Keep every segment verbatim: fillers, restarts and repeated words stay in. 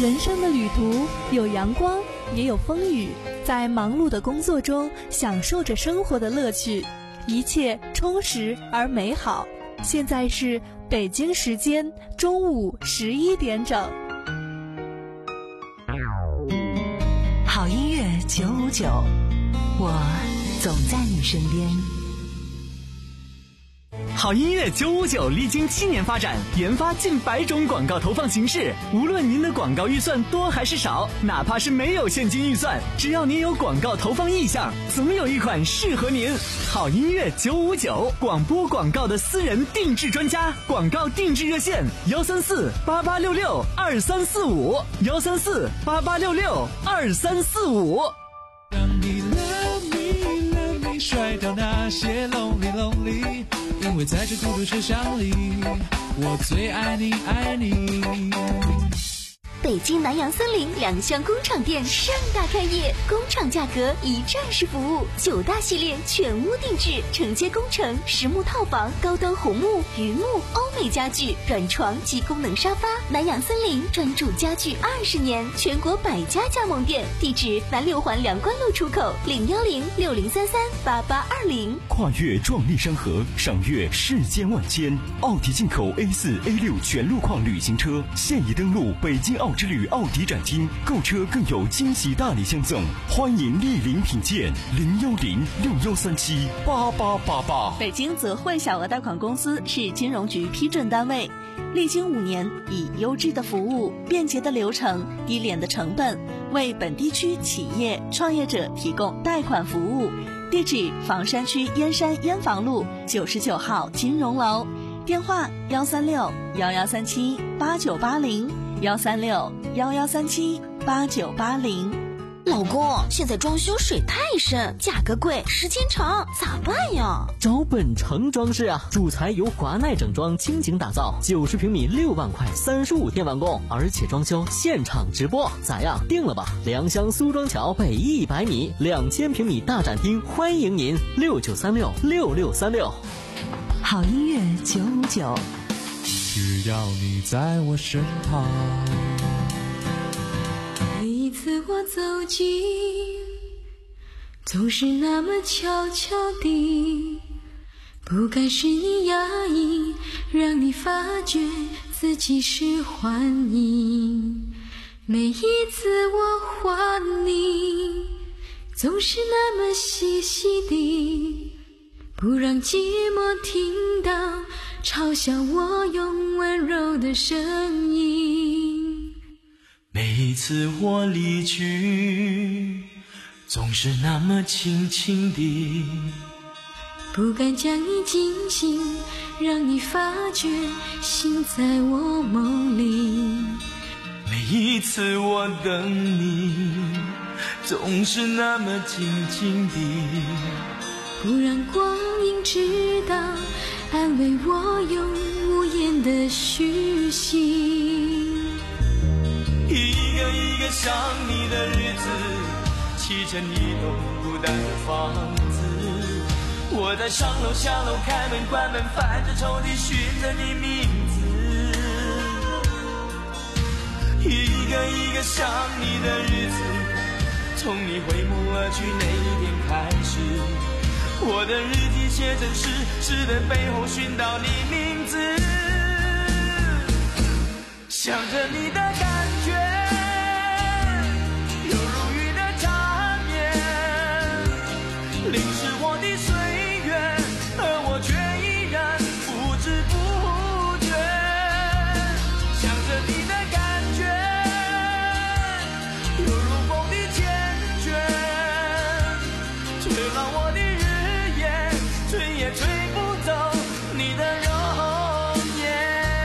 人生的旅途有阳光，也有风雨，在忙碌的工作中享受着生活的乐趣，一切充实而美好。现在是北京时间中午十一点整。 好音乐九五九，我总在你身边。 好音乐九五九历经七年发展，研发近百种广告投放形式。无论您的广告预算多还是少，哪怕是没有现金预算，只要您有广告投放意向，总有一款适合您。好音乐九五九，广播广告的私人定制专家，广告定制热线幺三四八八六六二三四五幺三四八八六六二三四五。 让你 love me love me 甩掉那些 lonely lonely，因为在这孤独车厢里，我最爱你爱你。 北京南洋森林两厢工厂店盛大开业，工厂价格一站式服务，九大系列全屋定制，承接工程、实木套房、高端红木、榆木、欧美家具、软床及功能沙发。南洋森林专注家具二十年，全国百家加盟店，地址南六环梁关路出口零幺零六零三三八八二零。 跨越壮丽山河，赏阅世间万千。奥迪进口 A 四 A 六 全路况旅行车现已登陆北京奥之旅奥迪展厅，购车更有惊喜大礼相赠，欢迎莅临品鉴。零幺零六幺三七八八八八。 北京泽汇小额贷款公司是金融局批准单位，历经五年，以优质的服务、便捷的流程、低廉的成本，为本地区企业创业者提供贷款服务。地址：房山区燕山燕房路九十九号金融楼，电话：幺三六幺幺三七八九八零。幺三六幺幺三七八九八零。 老公，现在装修水太深，价格贵，时间长，咋办呀？ 找本城装饰啊，主材由华奈整装倾情打造，九十平米六万块，三十五天完工，而且装修现场直播，咋样？定了吧？良乡苏庄桥北一百米，两千平米大展厅，欢迎您六九三六六六三六。 好音乐九五九。 只要你在我身旁， 每一次我走近，总是那么悄悄地，不该是你压抑，让你发觉自己是幻影。每一次我还你，总是那么细细地，不让寂寞听到嘲笑我用温柔的声音。 每一次我离去，总是那么轻轻地， 不敢将你惊醒，让你发觉心在我梦里。 每一次我等你，总是那么静静地， 不让光阴知道，安慰我用无言的虚心。 一个一个想你的日子，砌成一栋孤单的房子，我在上楼下楼开门关门，翻着抽屉寻着你名字。一个一个想你的日子，从你挥目而去那一天开始，我的日记写成诗，诗的背后寻到你名字，想着你的感觉，有如雨的缠绵，淋湿我的岁月，而我却依然不知不觉，想着你的感觉，有如风的缱绻，却让我的吹也吹不走你的容颜。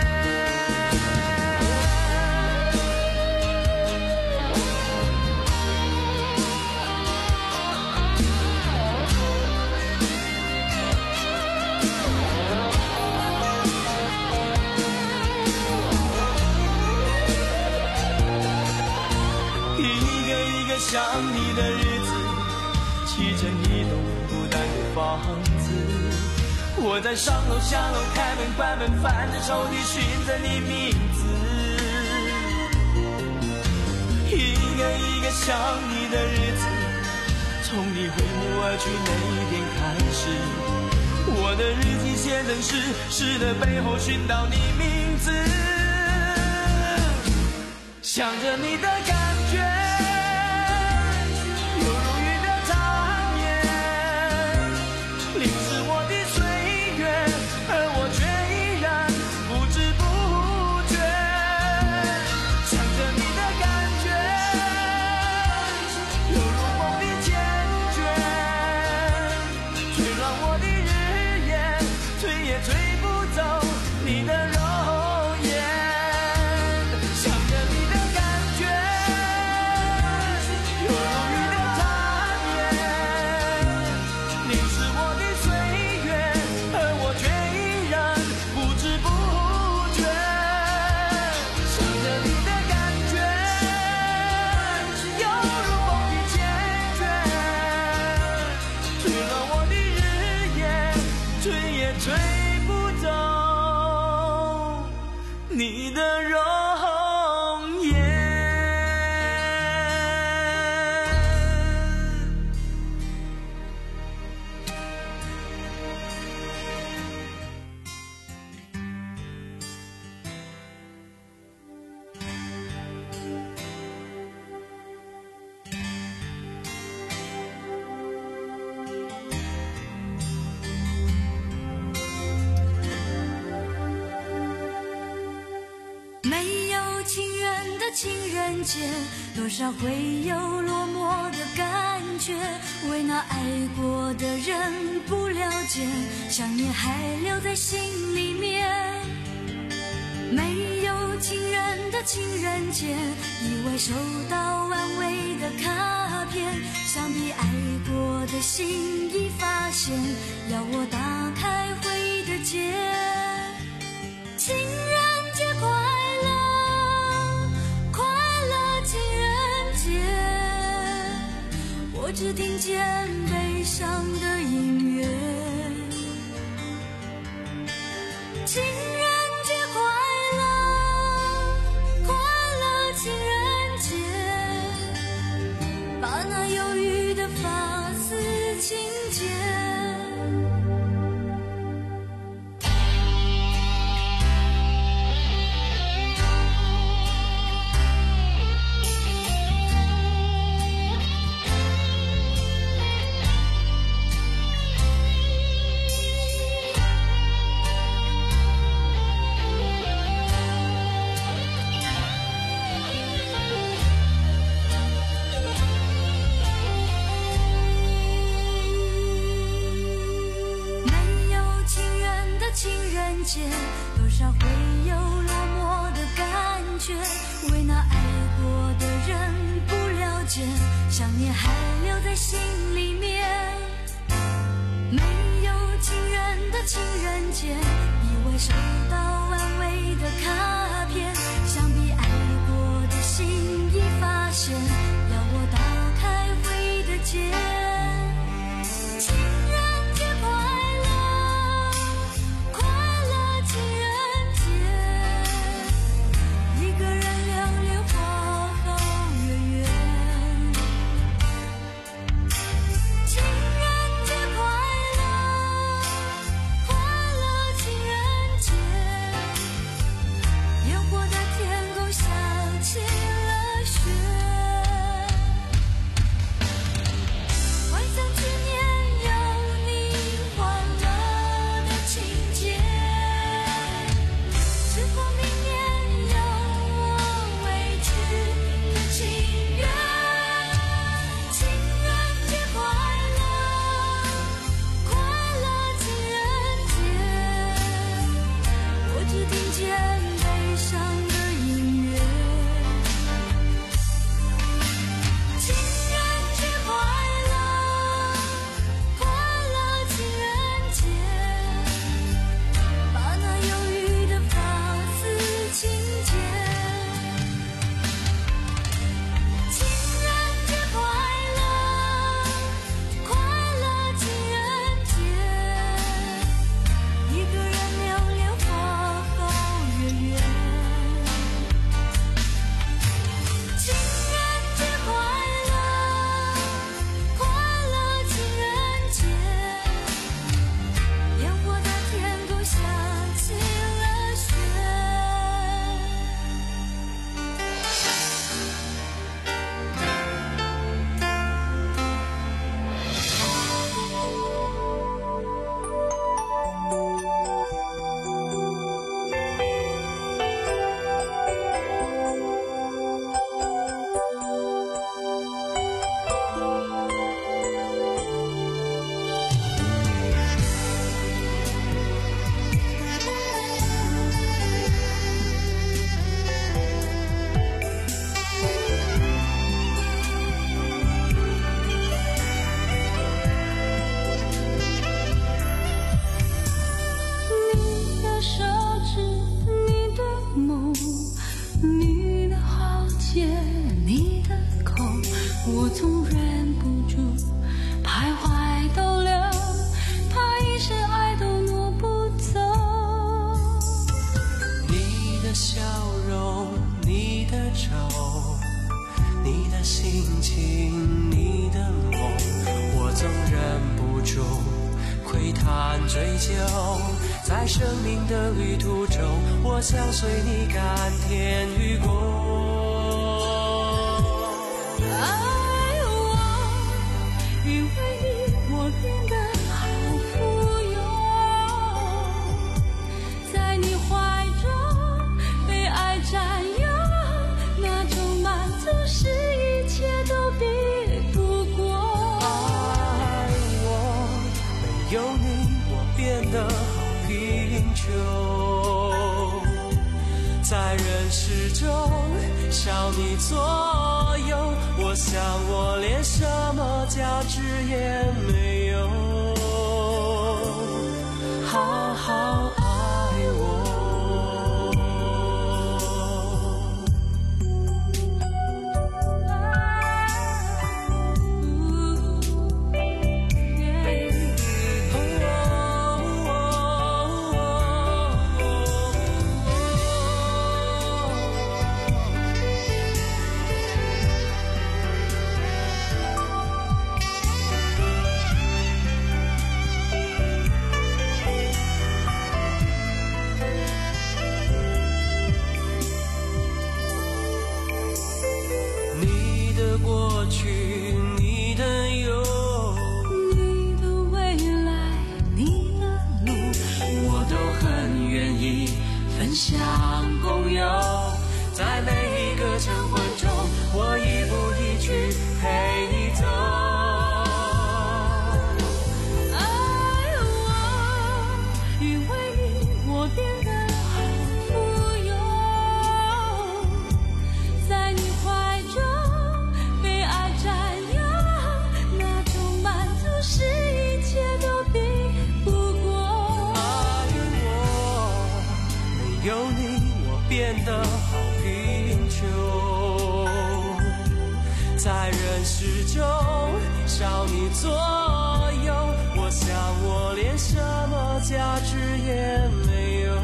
一个一个想你的日子，砌成一栋孤单的房子，我在上楼下楼开门关门，翻着抽屉寻着你名字。 一个一个想你的日子，从你挥目而去那一天开始，我的日记写成诗，诗的背后寻到你名字，想着你的感觉，犹如雨的缠绵，淋湿我的岁月，而我却依然不知不觉，想着你的感觉，犹如梦的坚决，吹乱我的日夜，吹也吹不走你的容颜，想着你的感觉，犹如雨的缠绵，淋湿我的岁月，而我却依然不知不觉，想着你的感觉，犹如梦的坚决，吹乱我的日夜，吹也吹不走你的容颜。 没有情人的情人节，多少会有落寞的感觉，为那爱过的人不了解，想念还留在心里面。没有情人的情人节，以为收到安慰的卡片，想必爱过的心已发现，要我打开回忆的结。情人节快乐，快乐情人节，我只听见悲伤的音乐。情人节快乐，快乐情人节，把那忧郁的发丝轻解。多少会有落寞的感觉，为那爱过的人不了解，想念还留在心里面。没有情人的情人节，以为收到安慰的卡片，想必爱过的心已发现，要我打开回忆的结。情人节快乐，快乐情人节，一个人两年花好月圆。情人节快乐， 追求，在生命的旅途中，我想随你甘甜与共。 爱我，因为你我变得好富有，在你怀中被爱占有，那种满足是一切都比不过。 爱我，没有你我变得好贫穷，在人世中少你左右，我想我连什么价值也没有。好好爱我。过去，你的忧， 你的未来，你的路， 我都很愿意分享共有。在每一个晨昏中，我一步一去陪你走。 爱我，因为你我变得好富有，在你怀中是一切都比不过。 爱我，没有你我变得好贫穷，在人世中少你左右，我想我连什么价值也没有。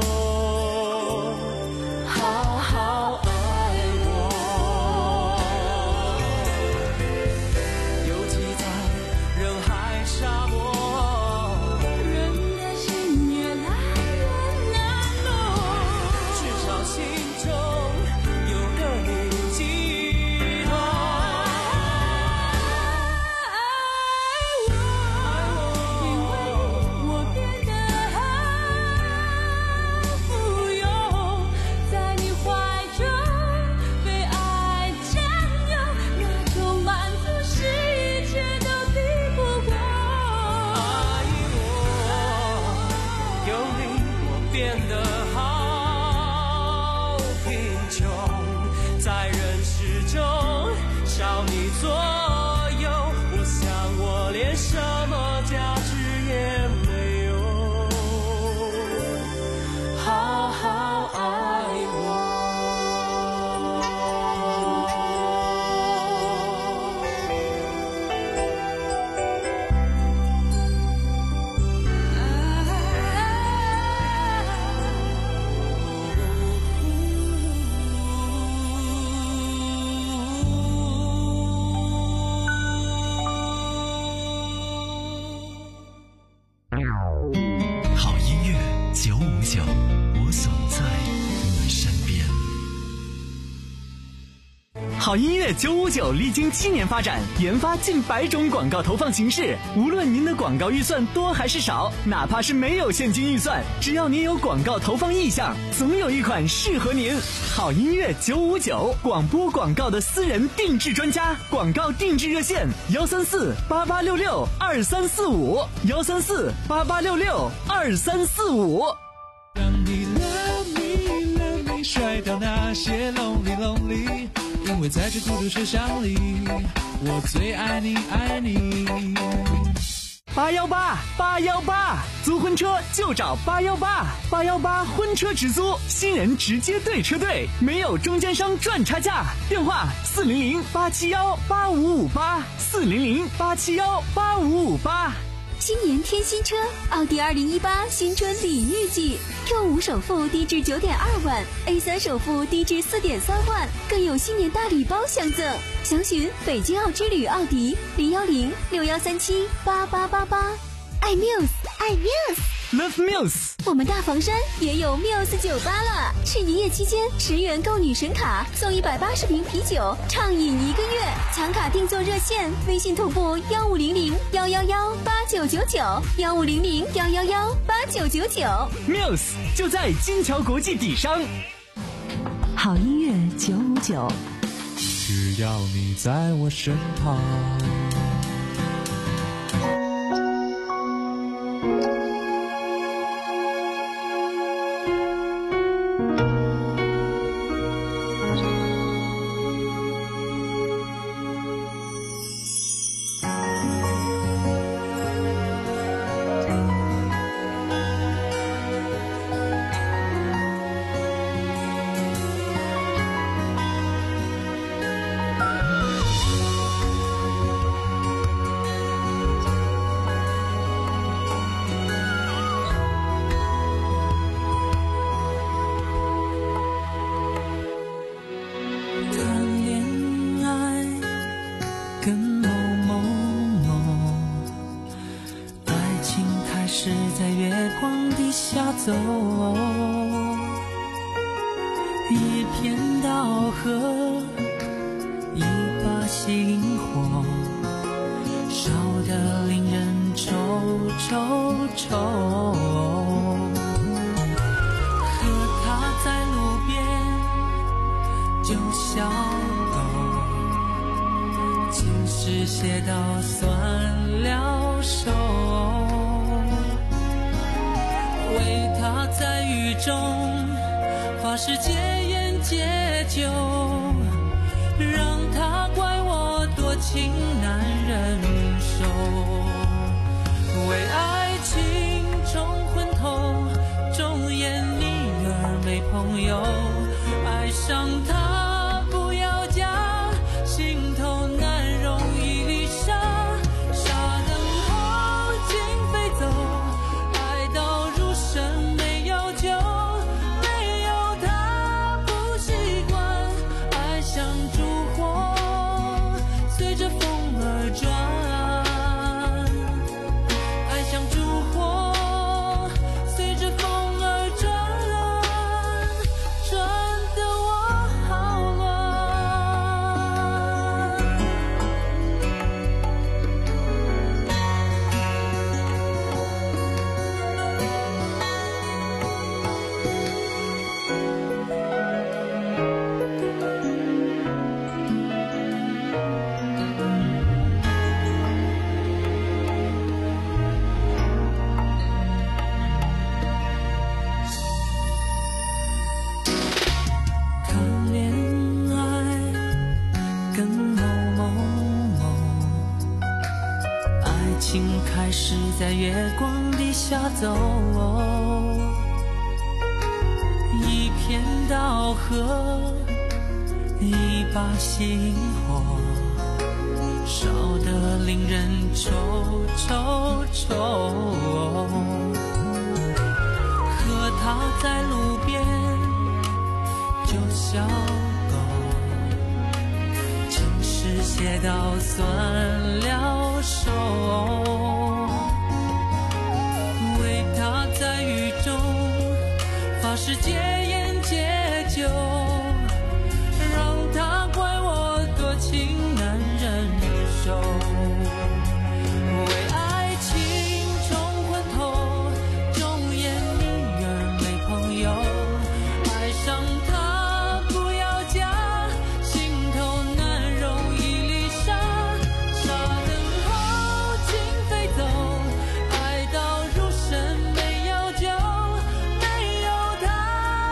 好好爱沙漠， 人的心越来越难懂， 至少心中有个你寄托。 爱我，因为我变得好富有，在你怀中被爱占有，那种满足是一切都比不过。 变得好贫穷，在人世中少你左右，我想我连什么价值也没有。好好爱我。 好音乐九五九，我总在你身边。 好音乐九五九历经七年发展，研发近百种广告投放形式。无论您的广告预算多还是少，哪怕是没有现金预算，只要您有广告投放意向，总有一款适合您。好音乐九五九，广播广告的私人定制专家，广告定制热线幺三四八八六六二三四五幺三四八八六六二三四五。 让你 love me love me 甩掉那些 lonely lonely， 因为在这孤独车厢里，我最爱你爱你。 八幺八八幺八，租婚车就找八幺八，八幺八婚车直租，新人直接对车队，没有中间商赚差价。电话四零零八七幺八五五八，四零零八七幺八五五八。 新年添新车，奥迪二零一八新春礼遇季 ，Q 五首付低至九点二万 ，A 三首付低至四点三万，更有新年大礼包相赠。详询北京奥之旅奥迪零幺零六幺三七八八八八。iMuse 爱 Muse，Love Muse。 我们大房山也有 Muse 酒吧了，是营业期间十元购女神卡送一百八十瓶啤酒，畅饮一个月。抢卡订座热线：微信同步幺五零零幺幺幺八九九九幺五零零幺幺幺八九九九。 Muse 就在金桥国际底商。 好音乐九五九， 只要你在我身旁。 走，一片稻禾，一把星火，烧得令人愁愁愁。和他在路边就小狗，情诗写到酸了手。为他在雨中发誓戒烟戒酒，让他怪我多情难忍受。为爱情冲昏头，忠言逆耳没朋友。爱上他不要假，心头难容一粒沙。沙等候情飞走，开始在月光底下走，一片稻禾，一把星火，烧得令人愁愁愁。和他在路边就小狗，情诗写到酸了手。为他在雨中发誓戒烟戒酒，让他怪我多情难忍受。为爱情冲昏头，忠言逆耳没朋友。爱上他不要假，心头难容一粒沙。沙等候情飞走，爱到入深没有酒，没有他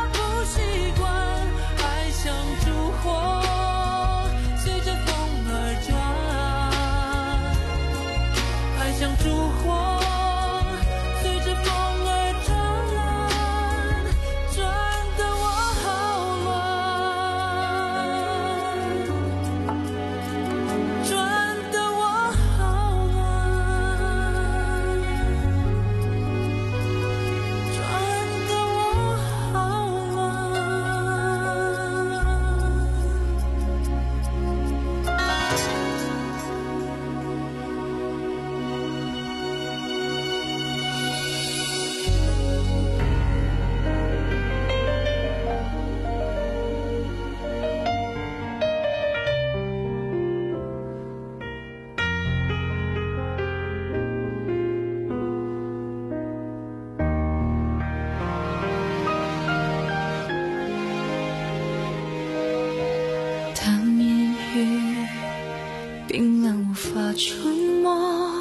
沉默，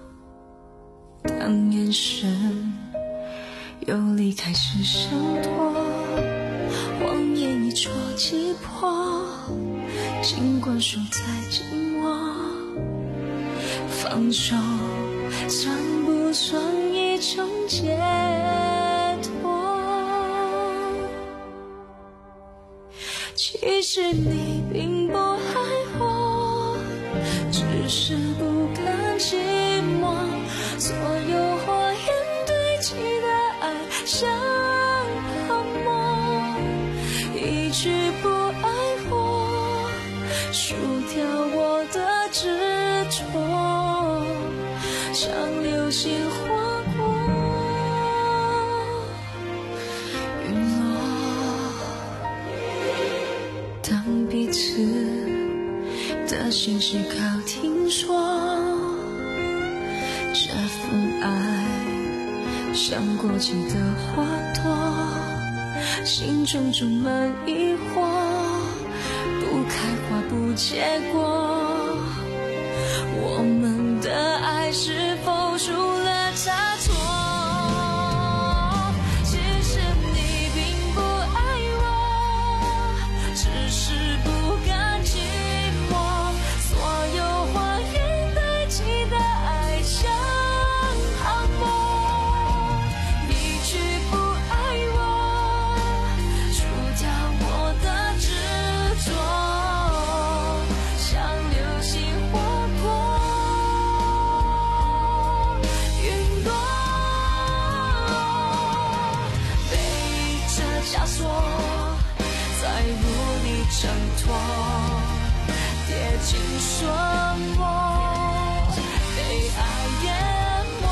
当眼神又离开时闪躲，谎言一戳即破，尽管守在寂寞，放手算不算一种解脱？其实你并不爱我，只是不甘寂寞，所有火焰堆积的爱像泡沫，一句不爱我，输掉我的执着，像流星划过陨落。当彼此的心事靠听说，这份爱像过季的花朵，心中充满疑惑，不开花不结果，我们的爱是否出了差错？其实你并不爱我，只是不甘寂寞，所有谎言堆积的爱像泡沫，一句不爱我，输掉我的执着，像流星划过云朵，背着枷锁，再无力挣脱，跌进漩涡，被爱淹没。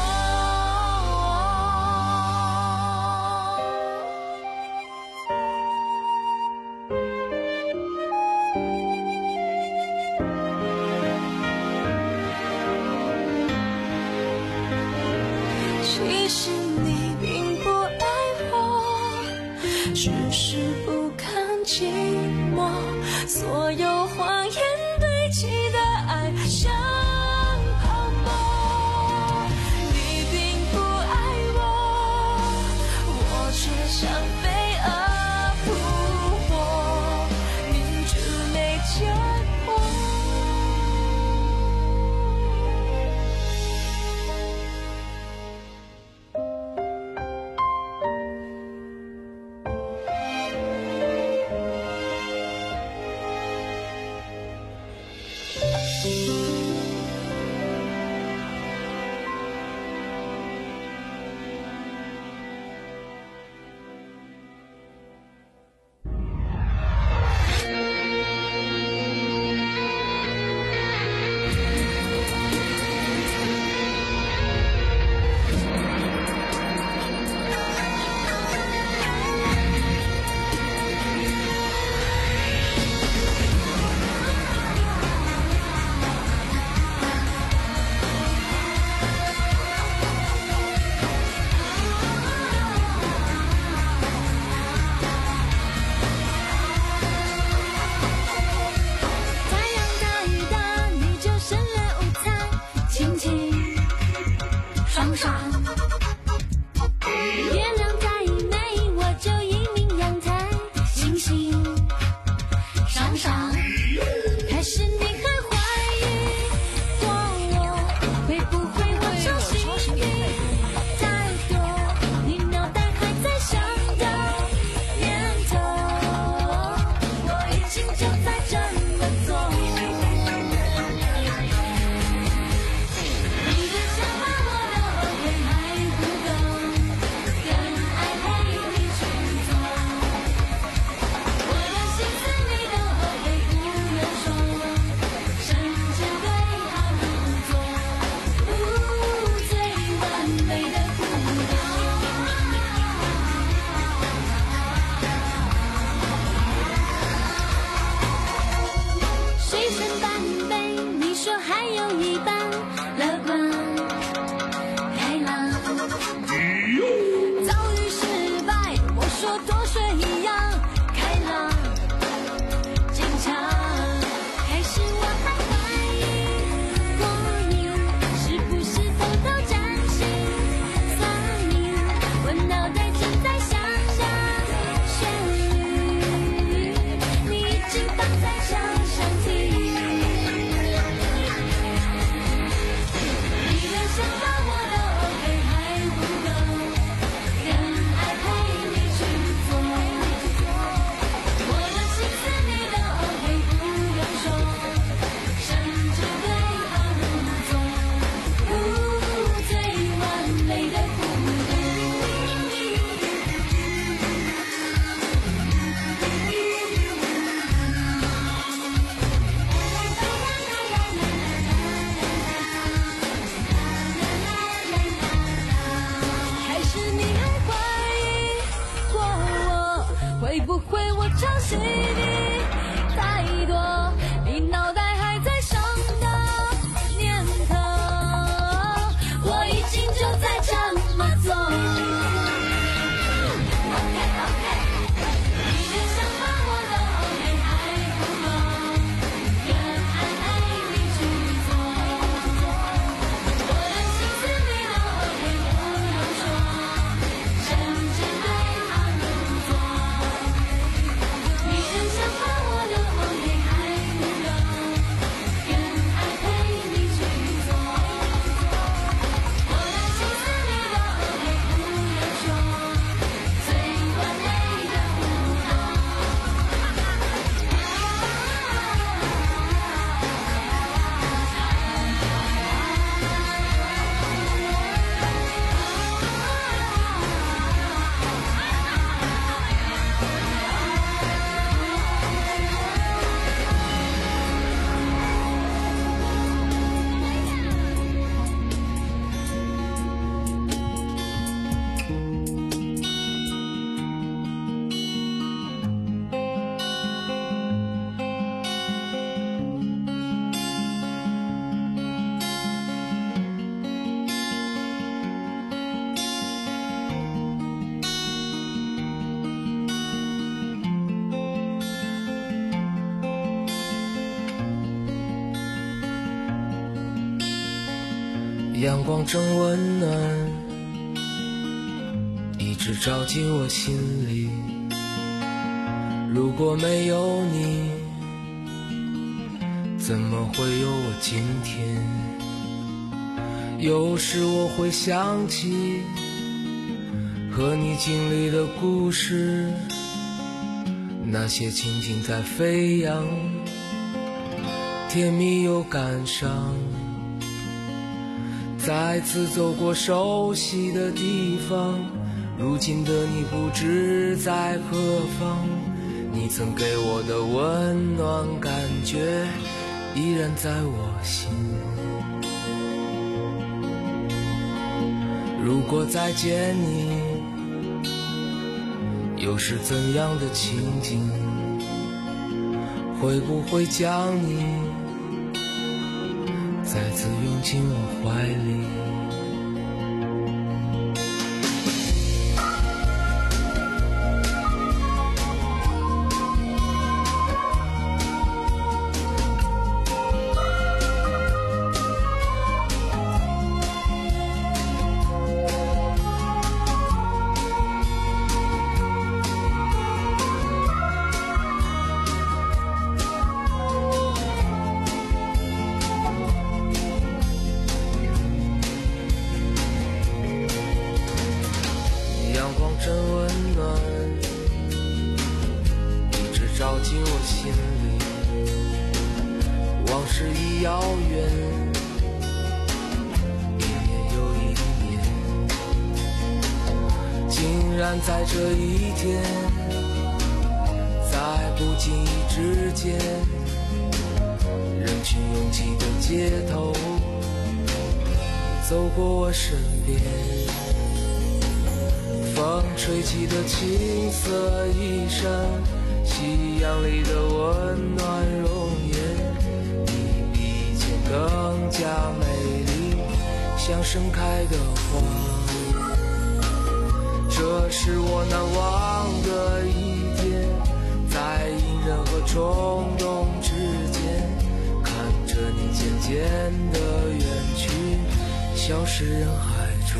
其实你并不爱我，只是不堪寂寞，所有谎言堆积的爱像泡沫，你并不爱我，我却像飞蛾扑火，明知没结果。 不会我抄袭你太多，你脑袋还在上的念头，我已经就在这么做。OK OK， 你的想法我都 OK 还不够，更爱陪你去做，我的心思你都 OK 不用说，甚至对他们做，你的想法我都 OK 还不够，更爱陪你去做，我的心思你都 OK 不用说，最完美的互动。 阳光正温暖，一直照进我心里。如果没有你，怎么会有我今天？有时我会想起和你经历的故事，那些情景在飞扬，甜蜜又感伤。再次走过熟悉的地方，如今的你不知在何方，你曾给我的温暖感觉依然在我心。如果再见你，又是怎样的情景？会不会将你再次拥进我怀里？真温暖，一直照进我心里。往事已遥远，一年又一年，竟然在这一天，在不经意之间，人群拥挤的街头，走过我身边。风吹起的青色衣衫，夕阳里的温暖容颜，你比以前更加美丽，像盛开的花。这是我难忘的一天，在隐忍和冲动之间，看着你渐渐的远去，消失人海中。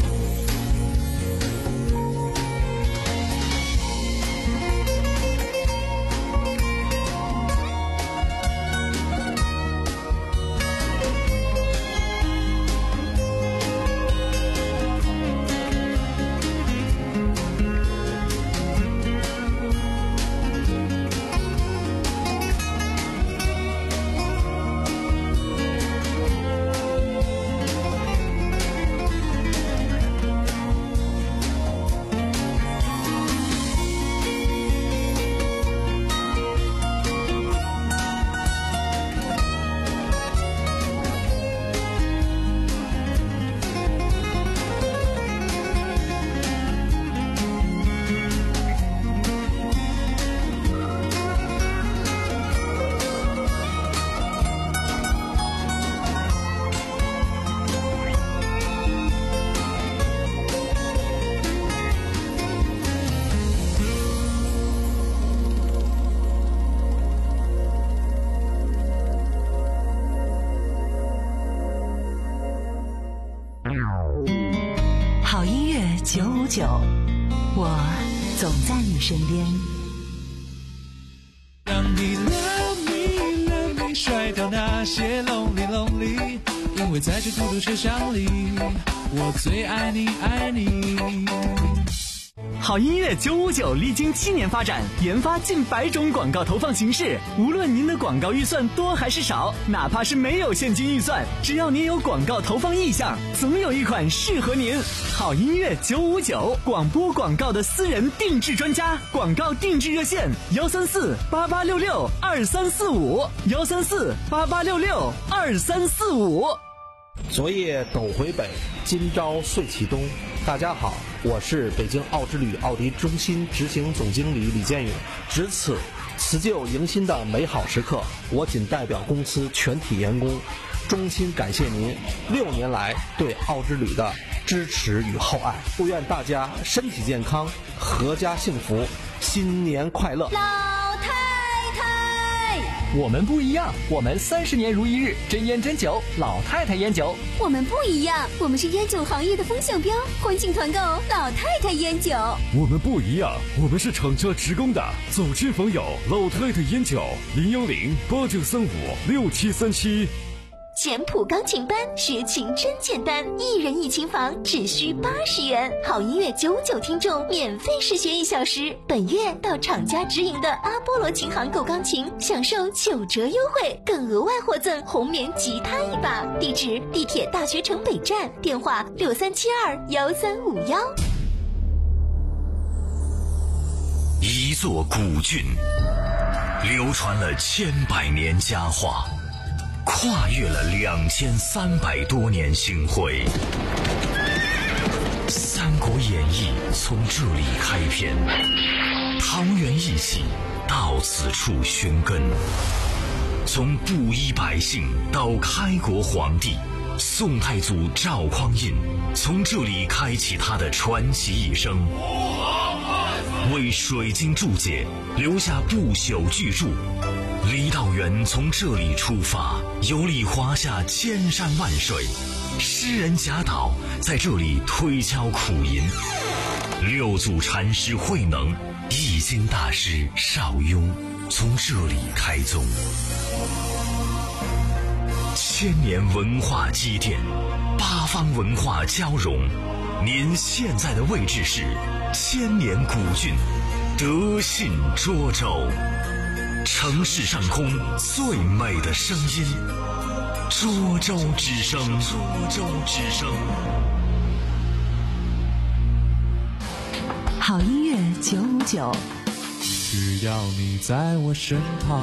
九五九，我总在你身边。 让你 love me love me 甩掉那些 lonely lonely， 因为在这孤独车厢里，我最爱你爱你。 好音乐九五九历经七年发展，研发近百种广告投放形式。无论您的广告预算多还是少，哪怕是没有现金预算，只要您有广告投放意向，总有一款适合您。好音乐九五九，广播广告的私人定制专家，广告定制热线：幺三四八八六六二三四五，幺三四八八六六二三四五。 昨夜斗回北，今朝岁启东。大家好，我是北京奥之旅奥迪中心执行总经理李建勇。值此辞旧迎新的美好时刻，我仅代表公司全体员工衷心感谢您六年来对奥之旅的支持与厚爱，祝愿大家身体健康，阖家幸福，新年快乐。 老太太， 我们不一样，我们三十年如一日，真烟真酒，老太太烟酒。 我们不一样，我们是烟酒行业的风向标，欢庆团购老太太烟酒。 我们不一样，我们是厂家职工的，走亲访友，老太太烟酒，零幺零八九三五六七三七。 简谱钢琴班，学琴真简单，一人一琴房只需八十元。好音乐九九听众免费试学一小时，本月到厂家直营的阿波罗琴行购钢琴，享受九折优惠，更额外获赠红棉吉他一把。地址：地铁大学城北站，电话六三七二幺三五幺。 一座古郡，流传了千百年佳话，跨越了两千三百多年星辉，《三国演义》从这里开篇，桃园义气到此处寻根。从布衣百姓到开国皇帝，宋太祖赵匡胤从这里开启他的传奇一生，为水晶注解留下不朽巨著。李道元从这里出发，游历华夏千山万水，诗人贾岛在这里推敲苦吟，六祖禅师慧能、易经大师邵雍从这里开宗。千年文化积淀，八方文化交融，您现在的位置是千年古郡德信涿州。城市上空最美的声音，涿州之声。涿州之声。 好音乐九五九， 只要你在我身旁。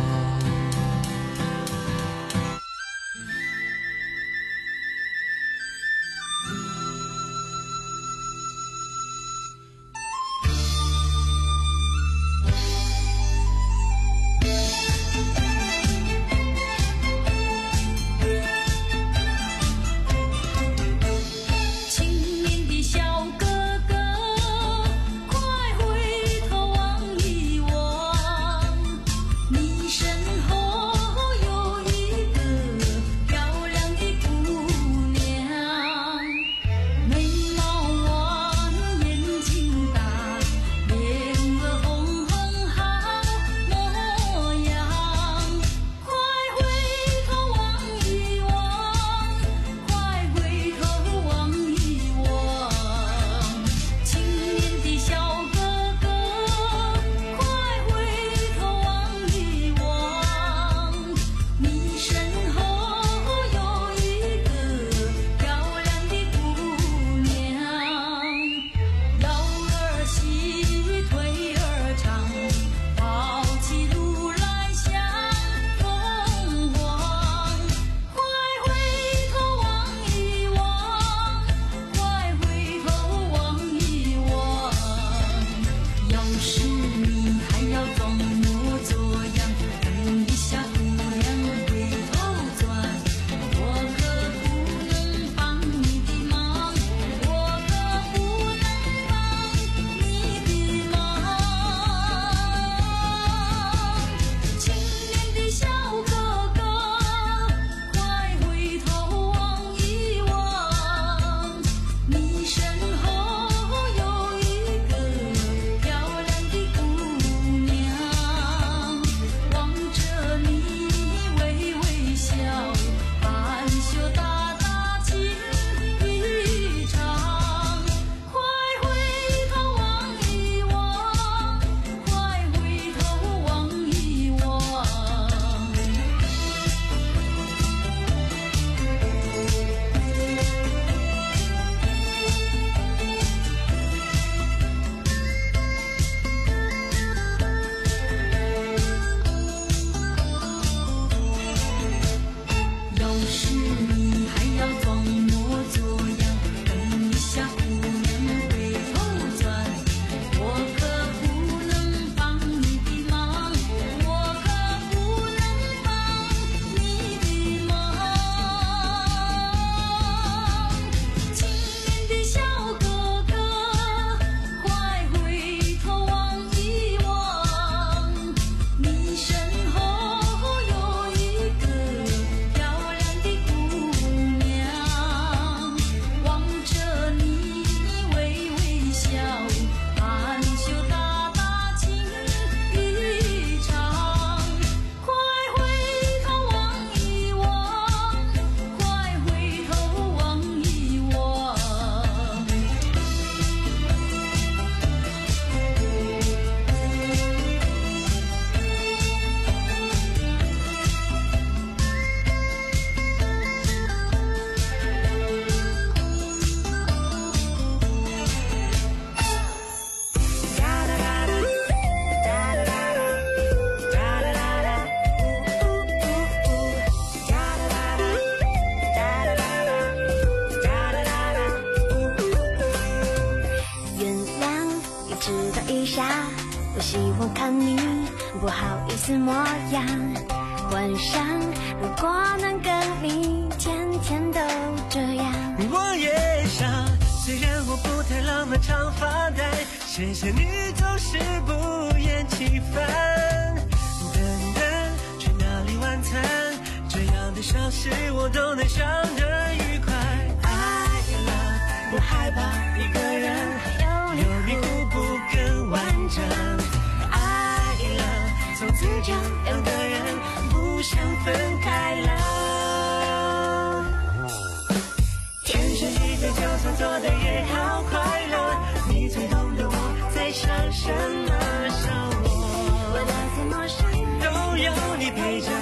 知道一下，我希望看你不好意思模样，幻想如果能跟你天天都这样。 我也想，虽然我不太浪漫常发呆，谢谢你总是不厌其烦。等等，去哪里晚餐？这样的小事我都能想得愉快。爱了，不害怕一个人，有你互补更完整。爱了，从此这两个人不想分开了。天生一对，就算做的也好快乐。你最懂得我在想什么，想我，未来再陌生都有你陪着。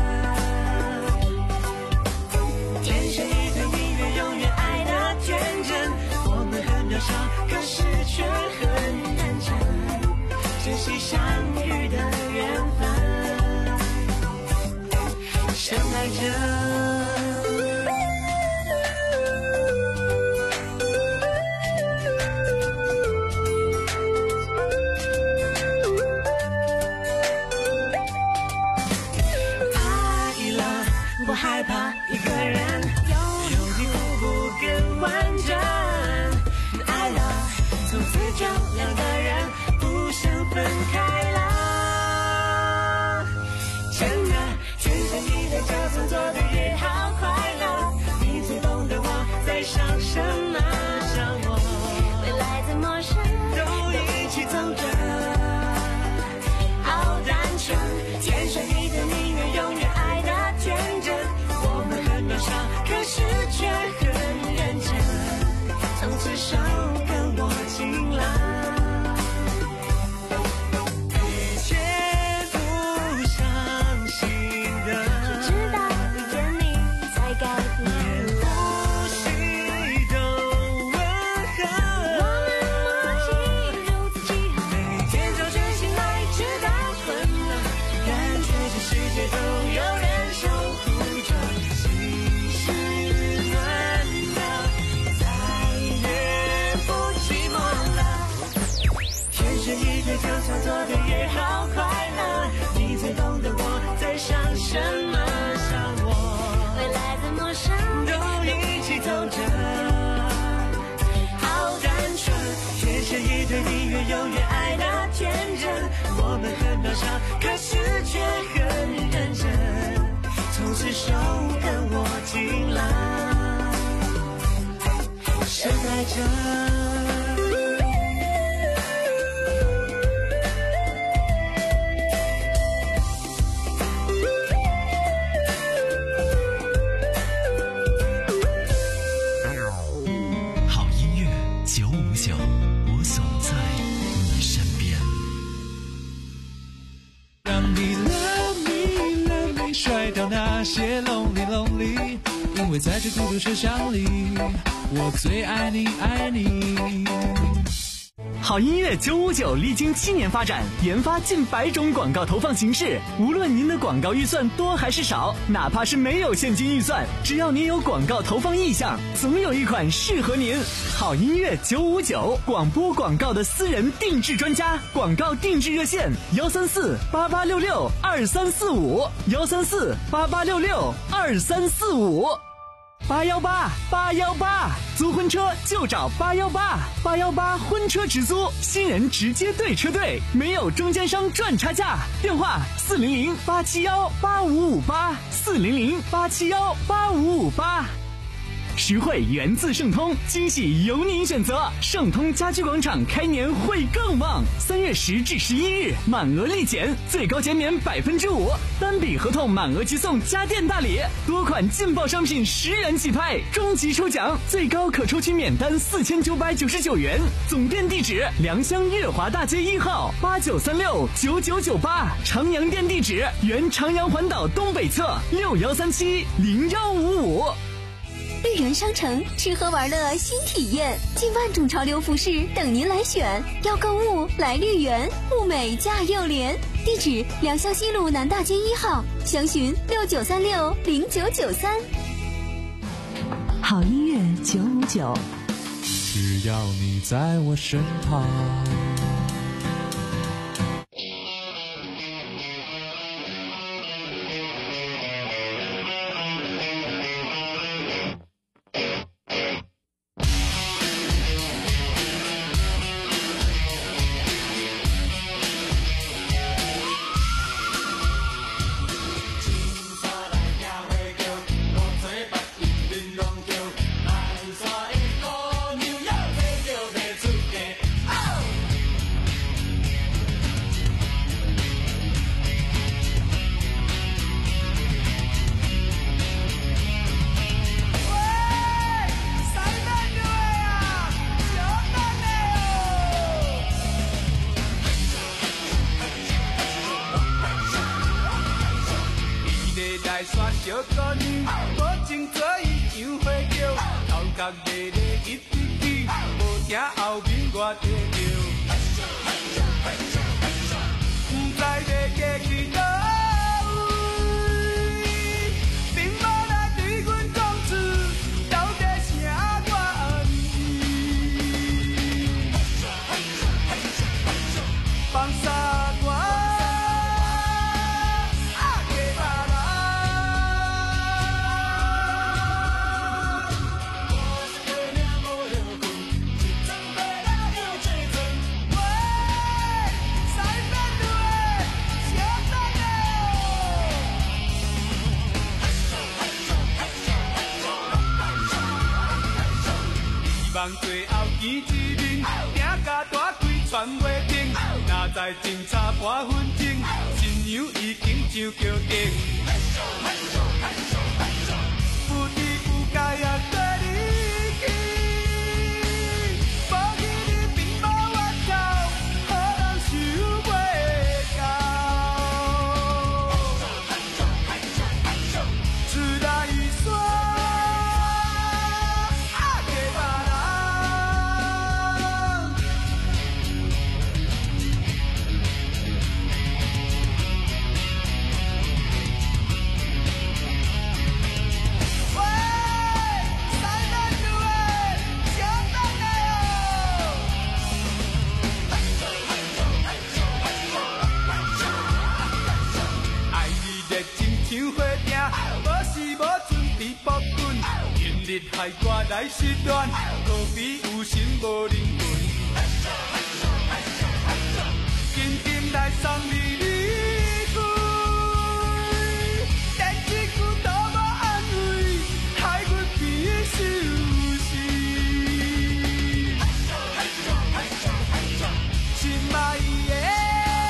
天生一对，宁愿永远爱的天真。我们很渺小，可是却很认真，珍惜相遇的缘分，深爱着。不害怕一个人，有你互补更完整。爱了，从此就两个人不想分开了。真的，天生一对，就算做的也好快乐。你最懂得我在想什么，想我，未来再陌生都一起走着，好单纯。天生一对，宁愿永远爱的天真。我们很渺小，可是却很认真，从此手跟我紧了。以前不相信的，直到遇见你才改变。连呼吸都温和，我们默契如此契合，每天早晨醒来直到昏了，感觉这世界都有人守护着。就算做的也好快乐，你最懂得我在想什么，想我，未来再陌生都一起走着，好单纯。天生一对，宁愿永远爱的天真。我们很渺小，可是却很认真，从此手跟我紧了，深爱着。 我总在你身边。 让你 love me love me 甩掉那些 lonely lonely， 因为在这孤独车厢里，我最爱你爱你。 好音乐九五九历经七年发展，研发近百种广告投放形式。无论您的广告预算多还是少，哪怕是没有现金预算，只要您有广告投放意向，总有一款适合您。好音乐九五九，广播广告的私人定制专家，广告定制热线：幺三四八八六六二三四五，幺三四八八六六二三四五。八幺八八幺八，租婚车就找八幺八八幺八婚车直租，新人直接对车队，没有中间商赚差价。电话四零零八七幺八五五八，四零零八七幺八五五八。实惠源自盛通，惊喜由您选择。盛通家居广场开年会更旺，三月十至十一日满额立减，最高减免百分之五，单笔合同满额即送家电大礼，多款劲爆商品十元起拍，终极抽奖最高可抽取免单四千九百九十九元。总店地址：良乡月华大街一号八九三六九九九八，长阳店地址：原长阳环岛东北侧六幺三七零幺五五。 绿园商城吃喝玩乐新体验，近万种潮流服饰等您来选。要购物来绿园，物美价又廉。地址：良乡西路南大街一号，详询六九三六零九九三。 好音乐九五九， 只要你在我身旁。 来耍小姑娘，保证做伊样花轿，头壳热热一直起，无惊后面我地着。不知要嫁去倒位，并无来对阮讲出到底啥原因。放傻我。望最后见一面，行甲大开传袂停，哪知前差半分钟，新娘已经上桥顶。有知有该也跟你去，无去你并无我头，好人想袂到。出来说。日害我来失恋，何必有心无灵魂？紧紧来送你离开，连一句都无安慰，害阮悲受死。心爱的。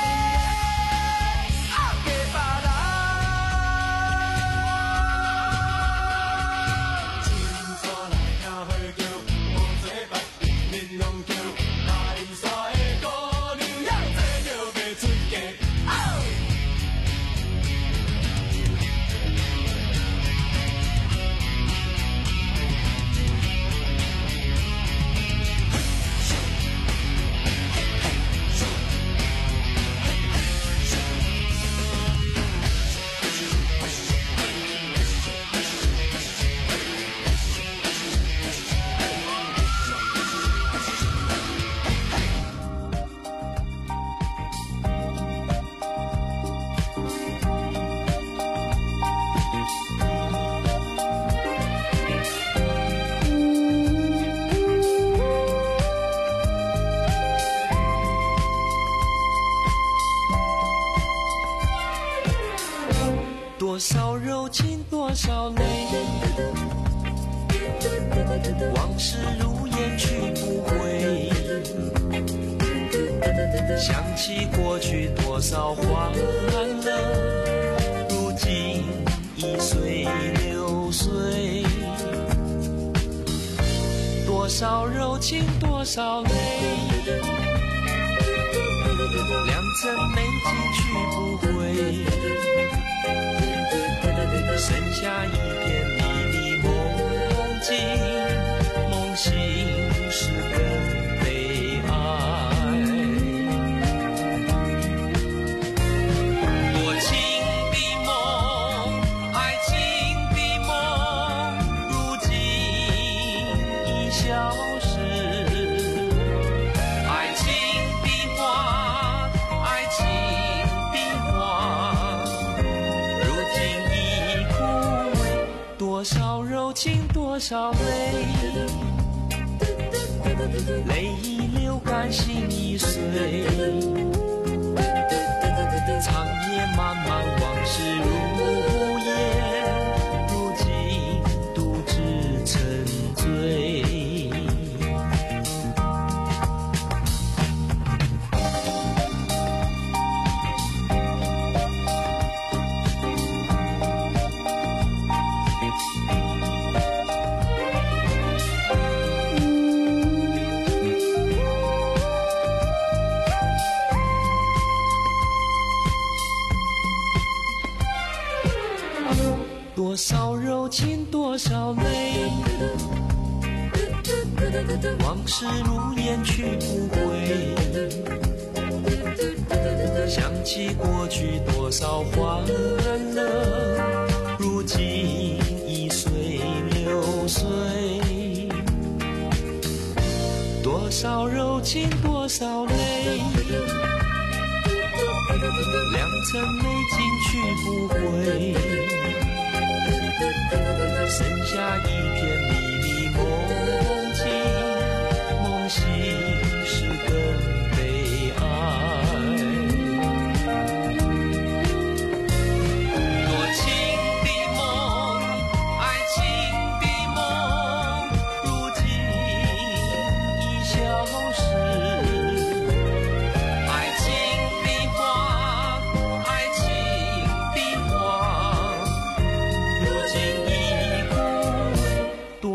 多少柔情多少泪，往事如烟去不回。想起过去多少欢乐，如今已随流水。多少柔情多少泪，良辰美景去不回。剩下一片迷离梦境，梦醒时更悲哀。多情的梦，爱情的梦，如今已消失。爱情的花，爱情的花，如今已枯萎。多少柔情多少泪，泪已流干心已碎。长夜漫漫往事如烟，如今独自沉醉。 少柔情多少泪，往事如烟去不回，想起过去多少欢乐，如今已随流水。多少柔情多少泪，良辰美景去不回，剩下一片迷离梦境，梦醒时更悲哀。多情的梦，爱情的梦，如今已消失。爱情的花，爱情的花，如今已枯。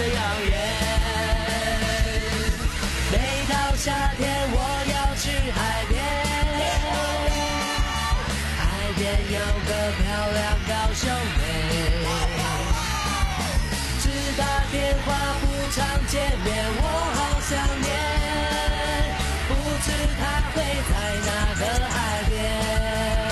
的养眼。每到夏天我要去海边，海边有个漂亮高雄妹，只打电话不常见面，我好想念，不知她会在哪个海边。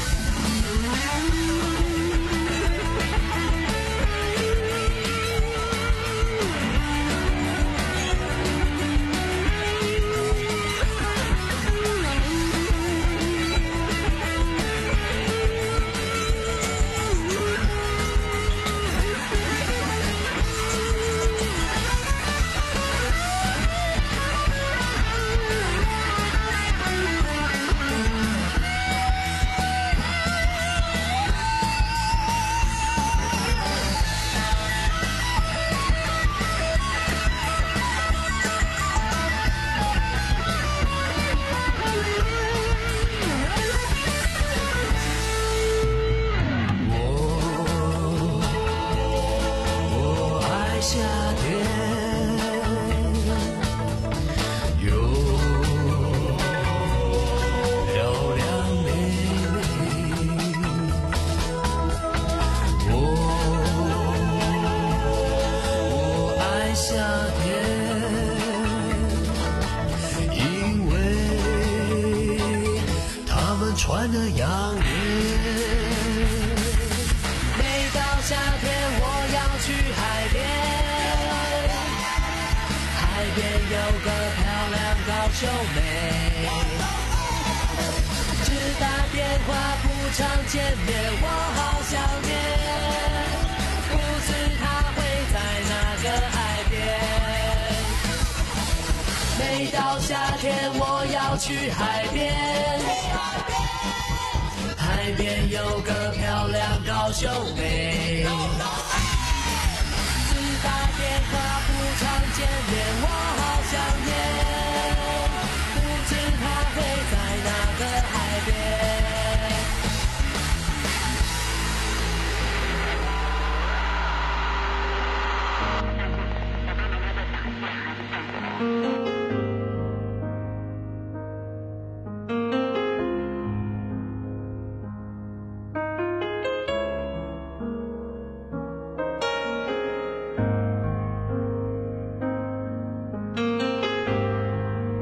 穿的洋人，每到夏天我要去海边，海边有个漂亮高雄妹，只打电话不常见面，我好想念，不知她会在哪个海边。每到夏天我要去海边，海边有个漂亮高雄妹，只打电话不常见面，我好想